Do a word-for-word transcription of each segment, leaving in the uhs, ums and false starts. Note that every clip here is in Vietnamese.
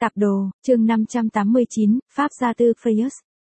Tạp đồ, chương năm trăm tám mươi chín, Pháp Gia Tư Fayus.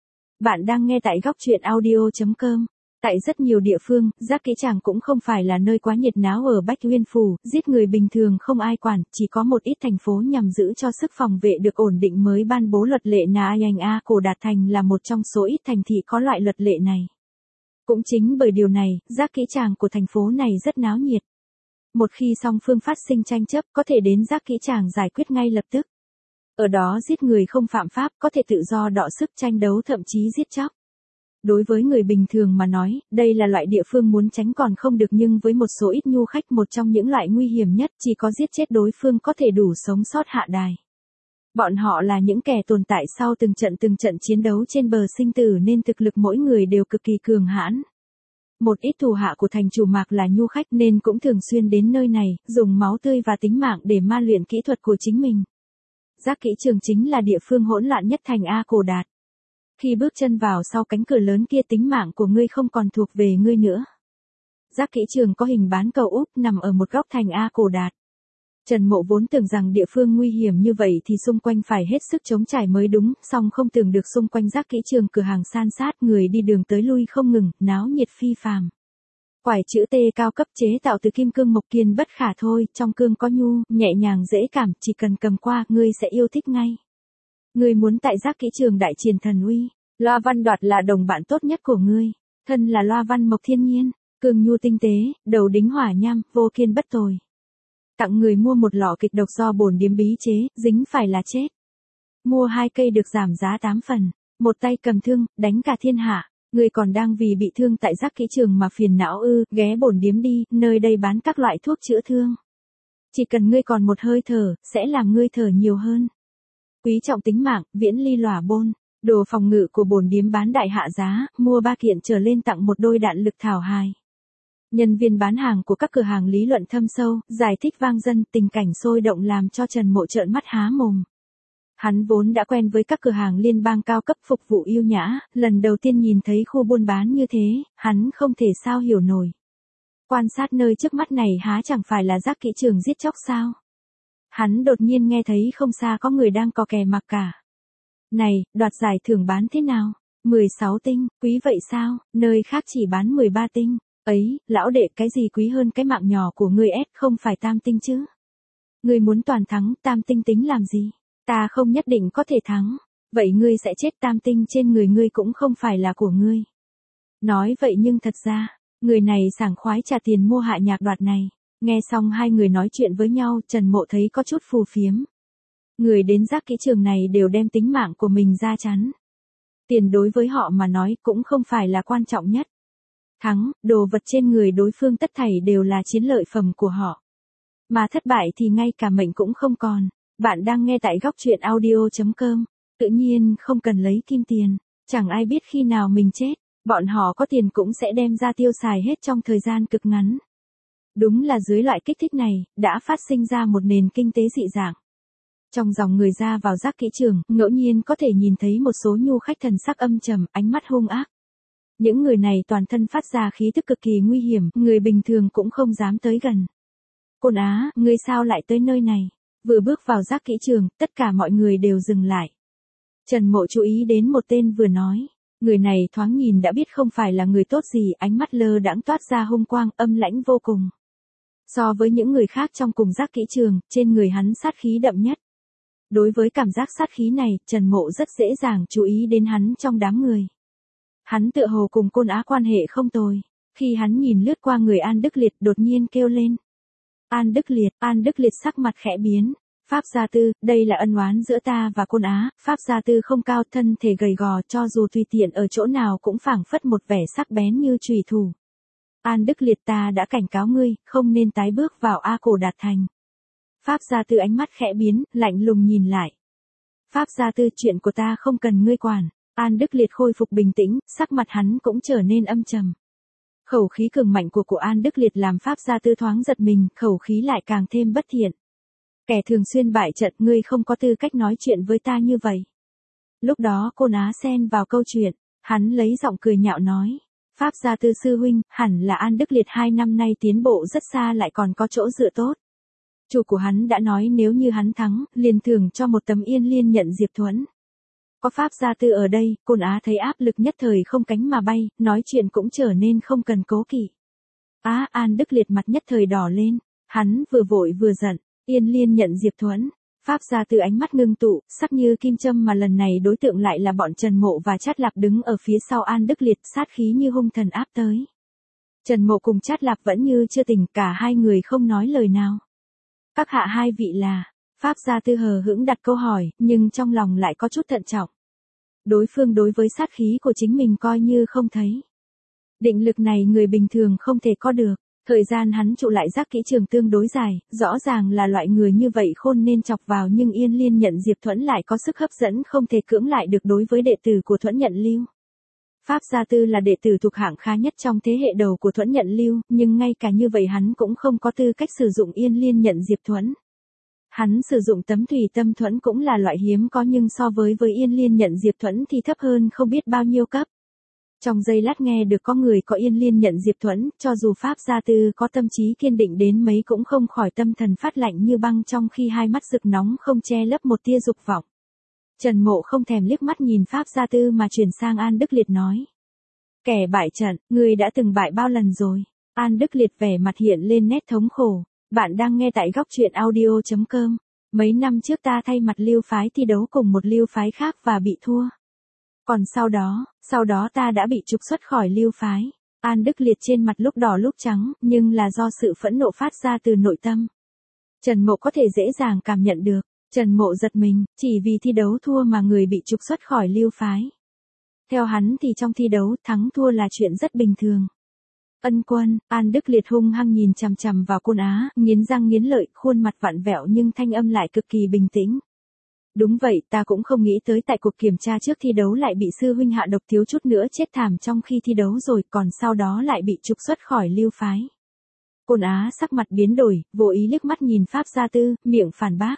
Bạn đang nghe tại góc truyện audio chấm com. Tại rất nhiều địa phương, Giác Kỹ Tràng cũng không phải là nơi quá nhiệt náo ở Bách Uyên Phủ, giết người bình thường không ai quản, chỉ có một ít thành phố nhằm giữ cho sức phòng vệ được ổn định mới ban bố luật lệ Na Anh A Cổ Đạt Thành là một trong số ít thành thị có loại luật lệ này. Cũng chính bởi điều này, Giác Kỹ Tràng của thành phố này rất náo nhiệt. Một khi song phương phát sinh tranh chấp có thể đến Giác Kỹ Tràng giải quyết ngay lập tức. Ở đó giết người không phạm pháp, có thể tự do đọ sức tranh đấu thậm chí giết chóc. Đối với người bình thường mà nói, đây là loại địa phương muốn tránh còn không được, nhưng với một số ít nhu khách, một trong những loại nguy hiểm nhất, chỉ có giết chết đối phương có thể đủ sống sót hạ đài. Bọn họ là những kẻ tồn tại sau từng trận từng trận chiến đấu trên bờ sinh tử nên thực lực mỗi người đều cực kỳ cường hãn. Một ít thủ hạ của thành chủ Mạc là nhu khách nên cũng thường xuyên đến nơi này, dùng máu tươi và tính mạng để ma luyện kỹ thuật của chính mình. Giác Kỹ Trường chính là địa phương hỗn loạn nhất thành A Cổ Đạt. Khi bước chân vào sau cánh cửa lớn kia, tính mạng của ngươi không còn thuộc về ngươi nữa. Giác Kỹ Trường có hình bán cầu úp nằm ở một góc thành A Cổ Đạt. Trần Mộ vốn tưởng rằng địa phương nguy hiểm như vậy thì xung quanh phải hết sức chống trải mới đúng, song không tưởng được xung quanh Giác Kỹ Trường cửa hàng san sát, người đi đường tới lui không ngừng, náo nhiệt phi phàm. Quải chữ T cao cấp chế tạo từ kim cương mộc kiên bất khả thôi, trong cương có nhu, nhẹ nhàng dễ cảm, chỉ cần cầm qua, ngươi sẽ yêu thích ngay. Ngươi muốn tại Giác Kỹ Trường đại triển thần uy, Loa Văn Đoạt là đồng bạn tốt nhất của ngươi, thân là Loa Văn Mộc thiên nhiên, cương nhu tinh tế, đầu đính hỏa nham, vô kiên bất tồi. Tặng người mua một lọ kịch độc do bổn điếm bí chế, dính phải là chết. Mua hai cây được giảm giá tám phần, một tay cầm thương, đánh cả thiên hạ. Ngươi còn đang vì bị thương tại Giác Kỹ Trường mà phiền não ư? Ghé bổn điếm đi, nơi đây bán các loại thuốc chữa thương. Chỉ cần ngươi còn một hơi thở, sẽ làm ngươi thở nhiều hơn. Quý trọng tính mạng, viễn ly lỏa bôn. Đồ phòng ngự của bổn điếm bán đại hạ giá, mua ba kiện trở lên tặng một đôi đạn lực thảo hài. Nhân viên bán hàng của các cửa hàng lý luận thâm sâu, giải thích vang dân, tình cảnh sôi động làm cho Trần Mộ trợn mắt há mồm. Hắn vốn đã quen với các cửa hàng liên bang cao cấp phục vụ yêu nhã, lần đầu tiên nhìn thấy khu buôn bán như thế, hắn không thể sao hiểu nổi. Quan sát nơi trước mắt này há chẳng phải là Giác Kỹ Trường giết chóc sao? Hắn đột nhiên nghe thấy không xa có người đang cò kè mặc cả. Này, đoạt giải thưởng bán thế nào? mười sáu tinh, quý vậy sao? Nơi khác chỉ bán mười ba tinh. Ấy, lão đệ, cái gì quý hơn cái mạng nhỏ của ngươi ép, không phải tam tinh chứ? Ngươi muốn toàn thắng, tam tinh tính làm gì? Ta không nhất định có thể thắng. Vậy ngươi sẽ chết, tam tinh trên người ngươi cũng không phải là của ngươi. Nói vậy nhưng thật ra, người này sảng khoái trả tiền mua hạ nhạc đoạt này. Nghe xong hai người nói chuyện với nhau, Trần Mộ thấy có chút phù phiếm. Người đến Giác Kỹ Trường này đều đem tính mạng của mình ra chắn. Tiền đối với họ mà nói cũng không phải là quan trọng nhất. Thắng, đồ vật trên người đối phương tất thảy đều là chiến lợi phẩm của họ. Mà thất bại thì ngay cả mệnh cũng không còn. Bạn đang nghe tại góc truyện audio chấm com. Tự nhiên không cần lấy kim tiền. Chẳng ai biết khi nào mình chết. Bọn họ có tiền cũng sẽ đem ra tiêu xài hết trong thời gian cực ngắn. Đúng là dưới loại kích thích này, đã phát sinh ra một nền kinh tế dị dạng. Trong dòng người ra vào Giác Kỹ Trường, ngẫu nhiên có thể nhìn thấy một số nhu khách thần sắc âm trầm, ánh mắt hung ác. Những người này toàn thân phát ra khí tức cực kỳ nguy hiểm, người bình thường cũng không dám tới gần. Côn Á, ngươi sao lại tới nơi này? Vừa bước vào Giác Kỹ Trường, tất cả mọi người đều dừng lại. Trần Mộ chú ý đến một tên vừa nói. Người này thoáng nhìn đã biết không phải là người tốt gì, ánh mắt lơ đãng toát ra hung quang, âm lãnh vô cùng. So với những người khác trong cùng Giác Kỹ Trường, trên người hắn sát khí đậm nhất. Đối với cảm giác sát khí này, Trần Mộ rất dễ dàng chú ý đến hắn trong đám người. Hắn tựa hồ cùng Côn Á quan hệ không tồi. Khi hắn nhìn lướt qua người An Đức Liệt, đột nhiên kêu lên. An Đức Liệt, An Đức Liệt sắc mặt khẽ biến. Pháp Gia Tư, đây là ân oán giữa ta và Côn Á. Pháp Gia Tư không cao, thân thể gầy gò, cho dù tùy tiện ở chỗ nào cũng phảng phất một vẻ sắc bén như chùy thủ. An Đức Liệt, ta đã cảnh cáo ngươi, không nên tái bước vào A Cổ Đạt Thành. Pháp Gia Tư ánh mắt khẽ biến, lạnh lùng nhìn lại. Pháp Gia Tư, chuyện của ta không cần ngươi quản. An Đức Liệt khôi phục bình tĩnh, sắc mặt hắn cũng trở nên âm trầm. Khẩu khí cường mạnh của của An Đức Liệt làm Pháp Gia Tư thoáng giật mình, khẩu khí lại càng thêm bất thiện. Kẻ thường xuyên bại trận, ngươi không có tư cách nói chuyện với ta như vậy. Lúc đó Côn Á xen vào câu chuyện, hắn lấy giọng cười nhạo nói. Pháp Gia Tư sư huynh, hẳn là An Đức Liệt hai năm nay tiến bộ rất xa lại còn có chỗ dựa tốt. Chủ của hắn đã nói nếu như hắn thắng, liền thưởng cho một tấm Yên Liên nhận Diệp Thuẫn. Có Pháp Gia Tư ở đây, Côn Á thấy áp lực nhất thời không cánh mà bay, nói chuyện cũng trở nên không cần cố kỵ. Á, An Đức Liệt mặt nhất thời đỏ lên, hắn vừa vội vừa giận, Yên Liên nhận Diệp Thuẫn. Pháp Gia Tư ánh mắt ngưng tụ, sắc như kim châm mà lần này đối tượng lại là bọn Trần Mộ và Trát Lạp đứng ở phía sau An Đức Liệt, sát khí như hung thần áp tới. Trần Mộ cùng Trát Lạp vẫn như chưa tỉnh, cả hai người không nói lời nào. Các hạ hai vị là, Pháp Gia Tư hờ hững đặt câu hỏi, nhưng trong lòng lại có chút thận trọng. Đối phương đối với sát khí của chính mình coi như không thấy. Định lực này người bình thường không thể có được. Thời gian hắn trụ lại Giác Kỹ Trường tương đối dài, rõ ràng là loại người như vậy khôn nên chọc vào, nhưng Yên Liên nhận Diệp Thuẫn lại có sức hấp dẫn không thể cưỡng lại được đối với đệ tử của Thuẫn Nhận Lưu. Pháp Gia Tư là đệ tử thuộc hạng khá nhất trong thế hệ đầu của Thuẫn Nhận Lưu, nhưng ngay cả như vậy hắn cũng không có tư cách sử dụng Yên Liên nhận Diệp Thuẫn. Hắn sử dụng tấm Thủy Tâm Thuẫn cũng là loại hiếm có, nhưng so với với Yên Liên nhận Diệp Thuẫn thì thấp hơn không biết bao nhiêu cấp. Trong giây lát nghe được có người có Yên Liên nhận Diệp Thuẫn, cho dù Pháp Gia Tư có tâm trí kiên định đến mấy cũng không khỏi tâm thần phát lạnh như băng, trong khi hai mắt rực nóng không che lấp một tia dục vọng. Trần Mộ không thèm liếc mắt nhìn Pháp Gia Tư mà chuyển sang An Đức Liệt nói. Kẻ bại trận, người đã từng bại bao lần rồi? An Đức Liệt vẻ mặt hiện lên nét thống khổ. Bạn đang nghe tại góc truyện audio chấm com. Mấy năm trước ta thay mặt Lưu phái thi đấu cùng một Lưu phái khác và bị thua. Còn sau đó, sau đó ta đã bị trục xuất khỏi Lưu phái. An Đức Liệt trên mặt lúc đỏ lúc trắng, nhưng là do sự phẫn nộ phát ra từ nội tâm. Trần Mộ có thể dễ dàng cảm nhận được. Trần Mộ giật mình, chỉ vì thi đấu thua mà người bị trục xuất khỏi Lưu phái. Theo hắn thì trong thi đấu, thắng thua là chuyện rất bình thường. Ân Quân, An Đức Liệt hung hăng nhìn chằm chằm vào Côn Á, nghiến răng nghiến lợi, khuôn mặt vặn vẹo nhưng thanh âm lại cực kỳ bình tĩnh. Đúng vậy, ta cũng không nghĩ tới tại cuộc kiểm tra trước thi đấu lại bị sư huynh hạ độc, thiếu chút nữa chết thảm trong khi thi đấu rồi, còn sau đó lại bị trục xuất khỏi Lưu phái. Côn Á sắc mặt biến đổi, vô ý liếc mắt nhìn Pháp Gia Tư, miệng phản bác.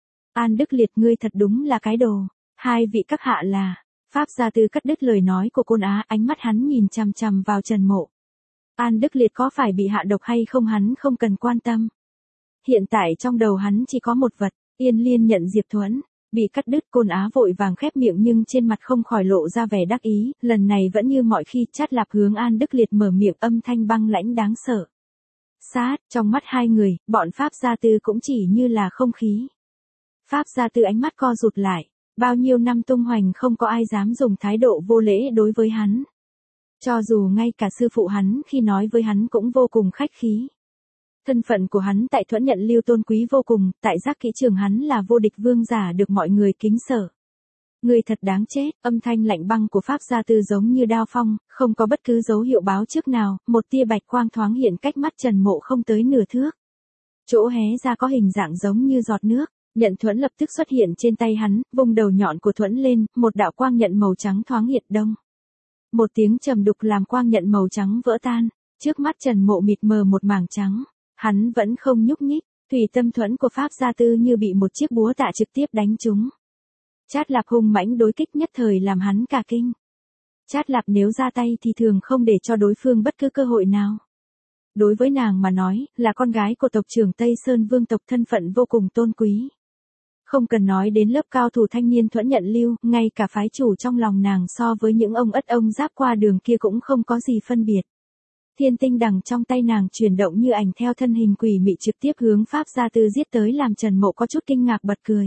An Đức Liệt, ngươi thật đúng là cái đồ. Hai vị các hạ là. Pháp Gia Tư cắt đứt lời nói của Côn Á, ánh mắt hắn nhìn chằm chằm vào Trần Mộ. An Đức Liệt có phải bị hạ độc hay không hắn không cần quan tâm. Hiện tại trong đầu hắn chỉ có một vật, Yên Liên nhận Diệp Thuẫn. Bị cắt đứt, Côn Á vội vàng khép miệng nhưng trên mặt không khỏi lộ ra vẻ đắc ý, lần này vẫn như mọi khi, Trát Lạp hướng An Đức Liệt mở miệng, âm thanh băng lãnh đáng sợ. Sát, trong mắt hai người, bọn Pháp Gia Tư cũng chỉ như là không khí. Pháp Gia Tư ánh mắt co rụt lại, bao nhiêu năm tung hoành không có ai dám dùng thái độ vô lễ đối với hắn. Cho dù ngay cả sư phụ hắn khi nói với hắn cũng vô cùng khách khí. Thân phận của hắn tại Thuẫn Nhận Lưu tôn quý vô cùng, tại Giác Kỹ Trường hắn là vô địch vương giả được mọi người kính sợ. Người thật đáng chết, âm thanh lạnh băng của Pháp Gia Tư giống như đao phong, không có bất cứ dấu hiệu báo trước nào, một tia bạch quang thoáng hiện cách mắt Trần Mộ không tới nửa thước. Chỗ hé ra có hình dạng giống như giọt nước, nhận thuẫn lập tức xuất hiện trên tay hắn, vùng đầu nhọn của thuẫn lên, một đạo quang nhận màu trắng thoáng hiện đông. Một tiếng trầm đục làm quang nhận màu trắng vỡ tan, trước mắt Trần Mộ mịt mờ một mảng trắng, hắn vẫn không nhúc nhích, Thủy Tâm Thuẫn của Pháp Gia Tư như bị một chiếc búa tạ trực tiếp đánh trúng. Trát Lạp hung mãnh đối kích nhất thời làm hắn cả kinh. Trát Lạp nếu ra tay thì thường không để cho đối phương bất cứ cơ hội nào. Đối với nàng mà nói, là con gái của tộc trưởng Tây Sơn Vương tộc, thân phận vô cùng tôn quý. Không cần nói đến lớp cao thủ thanh niên Thuẫn Nhận Lưu, ngay cả phái chủ trong lòng nàng so với những ông ất ông giáp qua đường kia cũng không có gì phân biệt. Thiên tinh đằng trong tay nàng chuyển động như ảnh theo thân hình quỷ mị trực tiếp hướng Pháp Gia Tư giết tới, làm Trần Mộ có chút kinh ngạc bật cười.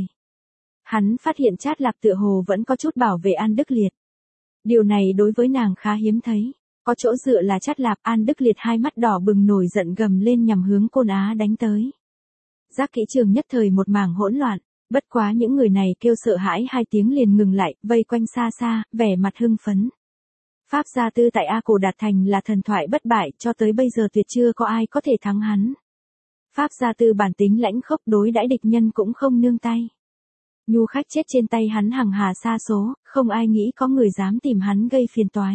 Hắn phát hiện Trát Lạp tựa hồ vẫn có chút bảo vệ An Đức Liệt. Điều này đối với nàng khá hiếm thấy. Có chỗ dựa là Trát Lạp, An Đức Liệt hai mắt đỏ bừng nổi giận gầm lên nhằm hướng Côn Á đánh tới. Giác Kỹ Trường nhất thời một mảng hỗn loạn, bất quá những người này kêu sợ hãi hai tiếng liền ngừng lại, vây quanh xa xa, vẻ mặt hưng phấn. Pháp Gia Tư tại A Cổ Đạt Thành là thần thoại bất bại, cho tới bây giờ tuyệt chưa có ai có thể thắng hắn. Pháp Gia Tư bản tính lãnh khốc, đối đãi địch nhân cũng không nương tay. Nhu khách chết trên tay hắn hàng hà sa số, không ai nghĩ có người dám tìm hắn gây phiền toái.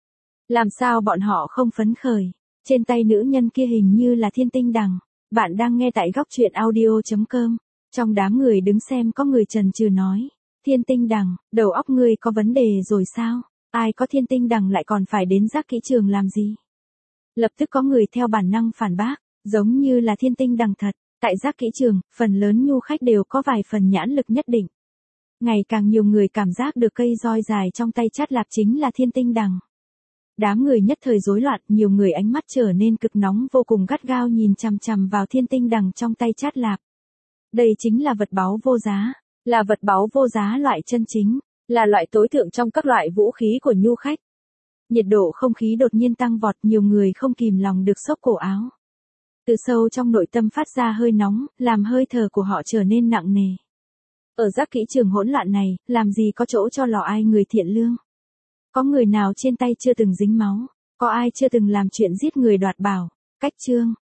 Làm sao bọn họ không phấn khởi? Trên tay nữ nhân kia hình như là Thiên Tinh Đằng. Bạn đang nghe tại góc truyện audio chấm com. Trong đám người đứng xem có người chần chừ nói. Thiên Tinh Đằng, đầu óc ngươi có vấn đề rồi sao? Ai có Thiên Tinh Đằng lại còn phải đến Giác Kỹ Trường làm gì? Lập tức có người theo bản năng phản bác, giống như là Thiên Tinh Đằng thật. Tại giác kỹ trường, phần lớn nhu khách đều có vài phần nhãn lực nhất định. Ngày càng nhiều người cảm giác được cây roi dài trong tay chát lạp chính là thiên tinh đằng. Đám người nhất thời rối loạn, nhiều người ánh mắt trở nên cực nóng vô cùng gắt gao nhìn chằm chằm vào thiên tinh đằng trong tay chát lạp. Đây chính là vật báu vô giá, là vật báu vô giá loại chân chính, là loại tối thượng trong các loại vũ khí của nhu khách. Nhiệt độ không khí đột nhiên tăng vọt, nhiều người không kìm lòng được xốc cổ áo. Từ sâu trong nội tâm phát ra hơi nóng, làm hơi thở của họ trở nên nặng nề. Ở giác kỹ trường hỗn loạn này, làm gì có chỗ cho lò ai người thiện lương. Có người nào trên tay chưa từng dính máu, có ai chưa từng làm chuyện giết người đoạt bảo. Cách chương